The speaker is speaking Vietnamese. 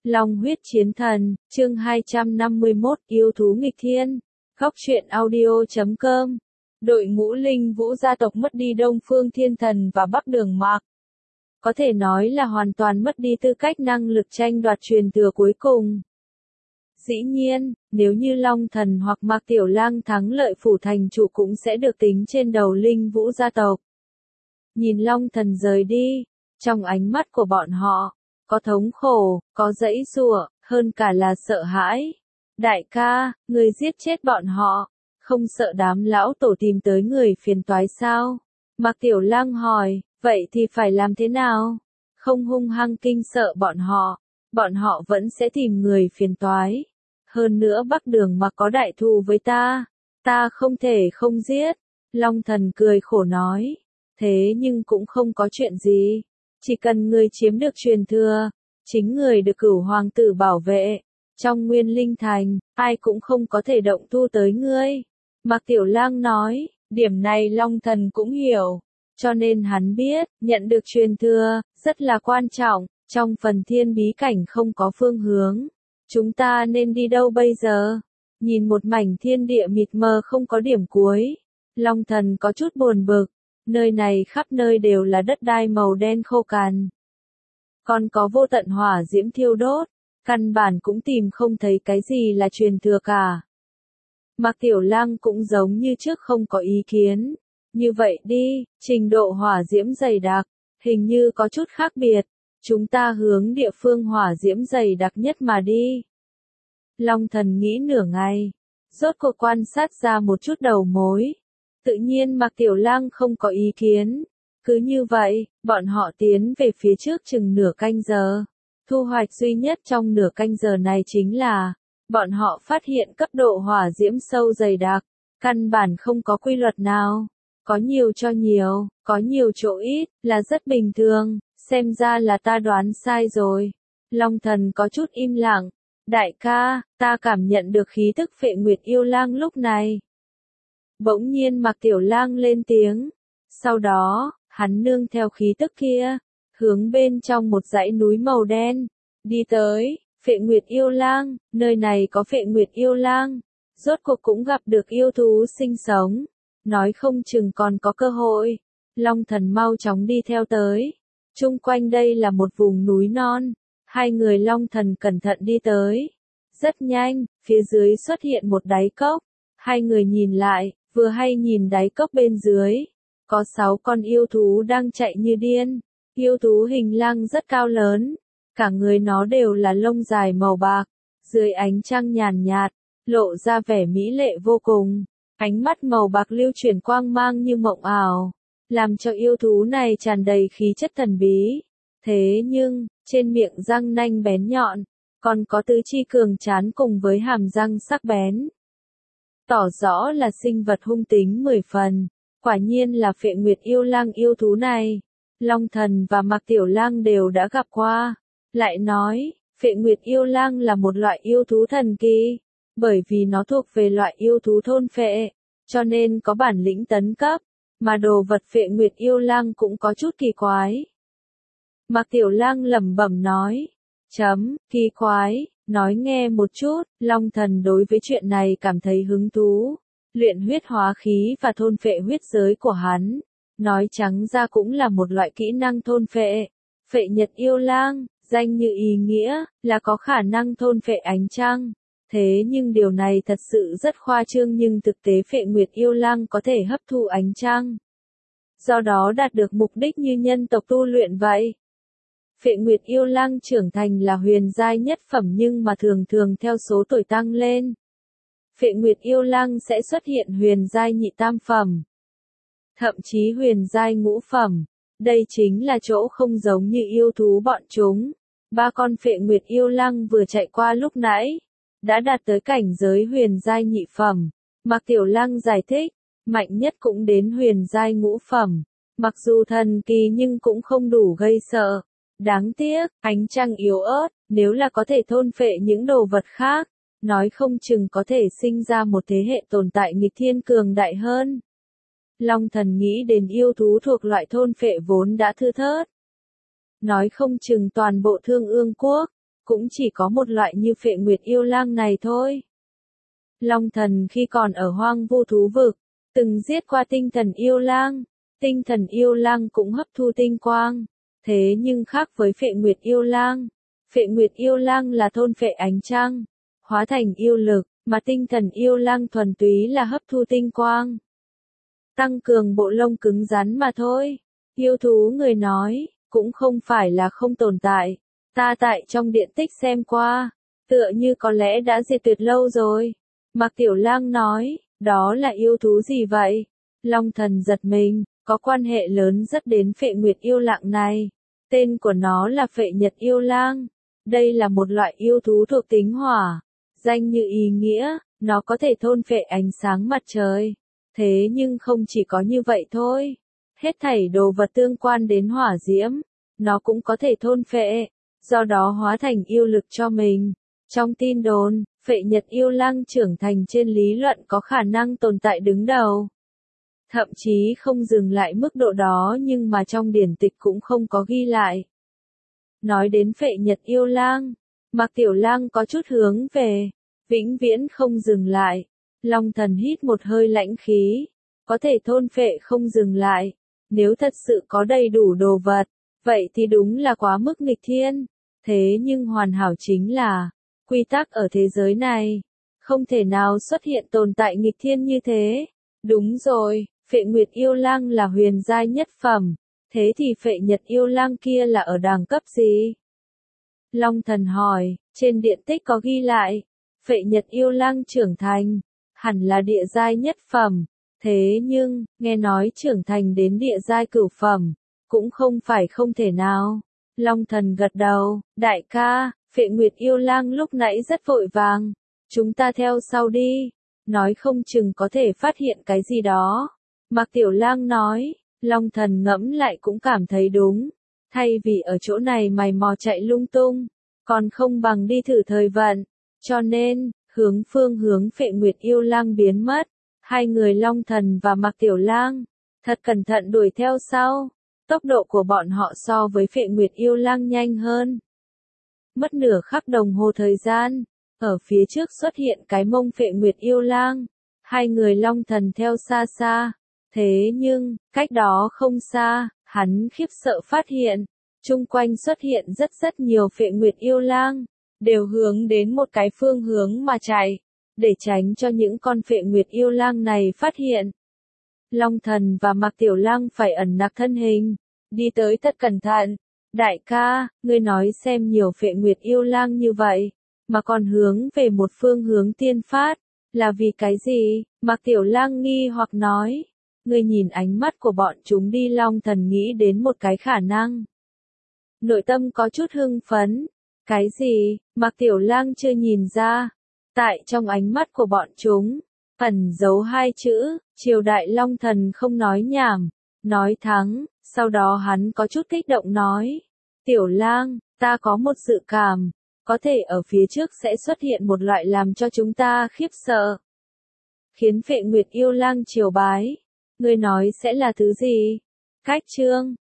Long huyết chiến thần, chương 251, yêu thú nghịch thiên. Góc truyện audio.com. Đội ngũ Linh Vũ gia tộc mất đi Đông Phương Thiên Thần và Bắc Đường Mạc. Có thể nói là hoàn toàn mất đi tư cách năng lực tranh đoạt truyền thừa cuối cùng. Dĩ nhiên, nếu như Long Thần hoặc Mạc Tiểu Lang thắng lợi phủ thành chủ cũng sẽ được tính trên đầu Linh Vũ gia tộc. Nhìn Long Thần rời đi, trong ánh mắt của bọn họ, có thống khổ, có giãy giụa, hơn cả là sợ hãi. Đại ca, người giết chết bọn họ, không sợ đám lão tổ tìm tới người phiền toái sao? Mạc Tiểu Lang hỏi, vậy thì phải làm thế nào? Không hung hăng kinh sợ bọn họ vẫn sẽ tìm người phiền toái. Hơn nữa Bắc Đường Mạc có đại thù với ta không thể không giết. Long Thần cười khổ nói, thế nhưng cũng không có chuyện gì. Chỉ cần người chiếm được truyền thừa, chính người được Cửu Hoàng tử bảo vệ, trong Nguyên Linh Thành, ai cũng không có thể động thu tới ngươi. Mạc Tiểu Lang nói, điểm này Long Thần cũng hiểu, cho nên hắn biết, nhận được truyền thừa, rất là quan trọng, trong phần thiên bí cảnh không có phương hướng. Chúng ta nên đi đâu bây giờ? Nhìn một mảnh thiên địa mịt mờ không có điểm cuối, Long Thần có chút buồn bực. Nơi này khắp nơi đều là đất đai màu đen khô cằn. Còn có vô tận hỏa diễm thiêu đốt, căn bản cũng tìm không thấy cái gì là truyền thừa cả. Mạc Tiểu Lang cũng giống như trước không có ý kiến. Như vậy đi, trình độ hỏa diễm dày đặc, hình như có chút khác biệt. Chúng ta hướng địa phương hỏa diễm dày đặc nhất mà đi. Long Thần nghĩ nửa ngày, rốt cuộc quan sát ra một chút đầu mối. Tự nhiên Mạc Tiểu Lang không có ý kiến. Cứ như vậy, bọn họ tiến về phía trước chừng nửa canh giờ. Thu hoạch duy nhất trong nửa canh giờ này chính là, bọn họ phát hiện cấp độ hỏa diễm sâu dày đặc, căn bản không có quy luật nào. Có nhiều cho nhiều, có nhiều chỗ ít, là rất bình thường, xem ra là ta đoán sai rồi. Long Thần có chút im lặng. Đại ca, ta cảm nhận được khí tức Phệ Nguyệt Yêu Lang lúc này. Bỗng nhiên Mạc Tiểu Lang lên tiếng. Sau đó, hắn nương theo khí tức kia, hướng bên trong một dãy núi màu đen, đi tới. Phệ Nguyệt Yêu Lang, nơi này có Phệ Nguyệt Yêu Lang. Rốt cuộc cũng gặp được yêu thú sinh sống. Nói không chừng còn có cơ hội. Long Thần mau chóng đi theo tới. Chung quanh đây là một vùng núi non. Hai người Long Thần cẩn thận đi tới. Rất nhanh, phía dưới xuất hiện một đáy cốc. Hai người nhìn lại, vừa hay nhìn đáy cốc bên dưới. Có 6 con yêu thú đang chạy như điên. Yêu thú hình lang rất cao lớn. Cả người nó đều là lông dài màu bạc. Dưới ánh trăng nhàn nhạt, lộ ra vẻ mỹ lệ vô cùng. Ánh mắt màu bạc lưu chuyển quang mang như mộng ảo. Làm cho yêu thú này tràn đầy khí chất thần bí. Thế nhưng, trên miệng răng nanh bén nhọn, còn có tứ chi cường tráng cùng với hàm răng sắc bén. Tỏ rõ là sinh vật hung tính 10 phần, quả nhiên là Phệ Nguyệt Yêu Lang yêu thú này. Long Thần và Mạc Tiểu Lang đều đã gặp qua. Lại nói, Phệ Nguyệt Yêu Lang là một loại yêu thú thần kỳ, bởi vì nó thuộc về loại yêu thú thôn phệ, cho nên có bản lĩnh tấn cấp, mà đồ vật Phệ Nguyệt Yêu Lang cũng có chút kỳ quái. Mạc Tiểu Lang lẩm bẩm nói, kỳ quái, nói nghe một chút. Long Thần đối với chuyện này cảm thấy hứng thú. Luyện huyết hóa khí và thôn phệ huyết giới của hắn, nói trắng ra cũng là một loại kỹ năng thôn phệ. Phệ Nhật Yêu Lang, danh như ý nghĩa, là có khả năng thôn phệ ánh trăng. Thế nhưng điều này thật sự rất khoa trương, nhưng thực tế Phệ Nguyệt Yêu Lang có thể hấp thụ ánh trăng. Do đó đạt được mục đích như nhân tộc tu luyện vậy. Phệ Nguyệt Yêu Lang trưởng thành là huyền giai nhất phẩm nhưng mà thường theo số tuổi tăng lên. Phệ Nguyệt Yêu Lang sẽ xuất hiện huyền giai nhị tam phẩm. Thậm chí huyền giai ngũ phẩm. Đây chính là chỗ không giống như yêu thú bọn chúng. 3 con Phệ Nguyệt Yêu Lang vừa chạy qua lúc nãy, đã đạt tới cảnh giới huyền giai nhị phẩm. Mạc Tiểu Lang giải thích, mạnh nhất cũng đến huyền giai ngũ phẩm. Mặc dù thần kỳ nhưng cũng không đủ gây sợ. Đáng tiếc, ánh trăng yếu ớt, nếu là có thể thôn phệ những đồ vật khác, nói không chừng có thể sinh ra một thế hệ tồn tại nghịch thiên cường đại hơn. Long Thần nghĩ đến yêu thú thuộc loại thôn phệ vốn đã thưa thớt. Nói không chừng toàn bộ Thương Ương Quốc, cũng chỉ có một loại như Phệ Nguyệt Yêu Lang này thôi. Long Thần khi còn ở Hoang Vu Thú Vực, từng giết qua Tinh Thần Yêu Lang. Tinh Thần Yêu Lang cũng hấp thu tinh quang. Thế nhưng khác với Phệ Nguyệt Yêu Lang. Phệ Nguyệt Yêu Lang là thôn phệ ánh trăng, hóa thành yêu lực, mà Tinh Thần Yêu Lang thuần túy là hấp thu tinh quang. Tăng cường bộ lông cứng rắn mà thôi. Yêu thú người nói, cũng không phải là không tồn tại. Ta tại trong điện tích xem qua, tựa như có lẽ đã diệt tuyệt lâu rồi. Mạc Tiểu Lang nói, đó là yêu thú gì vậy? Long Thần giật mình, có quan hệ lớn rất đến Phệ Nguyệt Yêu Lang này. Tên của nó là Phệ Nhật Yêu Lang. Đây là một loại yêu thú thuộc tính hỏa. Danh như ý nghĩa, nó có thể thôn phệ ánh sáng mặt trời. Thế nhưng không chỉ có như vậy thôi. Hết thảy đồ vật tương quan đến hỏa diễm, nó cũng có thể thôn phệ, do đó hóa thành yêu lực cho mình. Trong tin đồn, Phệ Nhật Yêu Lang trưởng thành trên lý luận có khả năng tồn tại đứng đầu. Thậm chí không dừng lại mức độ đó nhưng mà trong điển tịch cũng không có ghi lại. Nói đến Phệ Nhật Yêu Lang, Mạc Tiểu Lang có chút hướng về, vĩnh viễn không dừng lại. Long Thần hít một hơi lãnh khí, có thể thôn phệ không dừng lại. Nếu thật sự có đầy đủ đồ vật, vậy thì đúng là quá mức nghịch thiên. Thế nhưng hoàn hảo chính là, quy tắc ở thế giới này, không thể nào xuất hiện tồn tại nghịch thiên như thế. Đúng rồi, Phệ Nguyệt Yêu Lang là huyền giai nhất phẩm, thế thì Phệ Nhật Yêu Lang kia là ở đẳng cấp gì? Long Thần hỏi, trên điện tích có ghi lại, Phệ Nhật Yêu Lang trưởng thành, hẳn là địa giai nhất phẩm. Thế nhưng, nghe nói trưởng thành đến địa giai cửu phẩm, cũng không phải không thể nào. Long Thần gật đầu, đại ca, Phệ Nguyệt Yêu Lang lúc nãy rất vội vàng. Chúng ta theo sau đi, nói không chừng có thể phát hiện cái gì đó. Mạc Tiểu Lang nói, Long Thần ngẫm lại cũng cảm thấy đúng. Thay vì ở chỗ này mày mò chạy lung tung, còn không bằng đi thử thời vận. Cho nên, hướng Phệ Nguyệt Yêu Lang biến mất. Hai người Long Thần và Mạc Tiểu Lang, thật cẩn thận đuổi theo sau. Tốc độ của bọn họ so với Phệ Nguyệt Yêu Lang nhanh hơn. Mất nửa khắc đồng hồ thời gian, ở phía trước xuất hiện cái mông Phệ Nguyệt Yêu Lang. Hai người Long Thần theo xa xa. Thế nhưng, cách đó không xa, hắn khiếp sợ phát hiện, chung quanh xuất hiện rất nhiều Phệ Nguyệt Yêu Lang, đều hướng đến một cái phương hướng mà chạy, để tránh cho những con Phệ Nguyệt Yêu Lang này phát hiện. Long Thần và Mạc Tiểu Lang phải ẩn nặc thân hình, đi tới thật cẩn thận. Đại ca, ngươi nói xem nhiều Phệ Nguyệt Yêu Lang như vậy, mà còn hướng về một phương hướng tiên phát, là vì cái gì? Mạc Tiểu Lang nghi hoặc nói, ngươi nhìn ánh mắt của bọn chúng đi. Long Thần nghĩ đến một cái khả năng. Nội tâm có chút hưng phấn. Cái gì? Mạc Tiểu Lang chưa nhìn ra. Tại trong ánh mắt của bọn chúng, ẩn giấu hai chữ, Triều Đại Long Thần không nói nhảm, nói thắng. Sau đó hắn có chút kích động nói, Tiểu Lang, ta có một dự cảm, có thể ở phía trước sẽ xuất hiện một loại làm cho chúng ta khiếp sợ, khiến Phệ Nguyệt Yêu Lang triều bái. Ngươi nói sẽ là thứ gì? Cách chương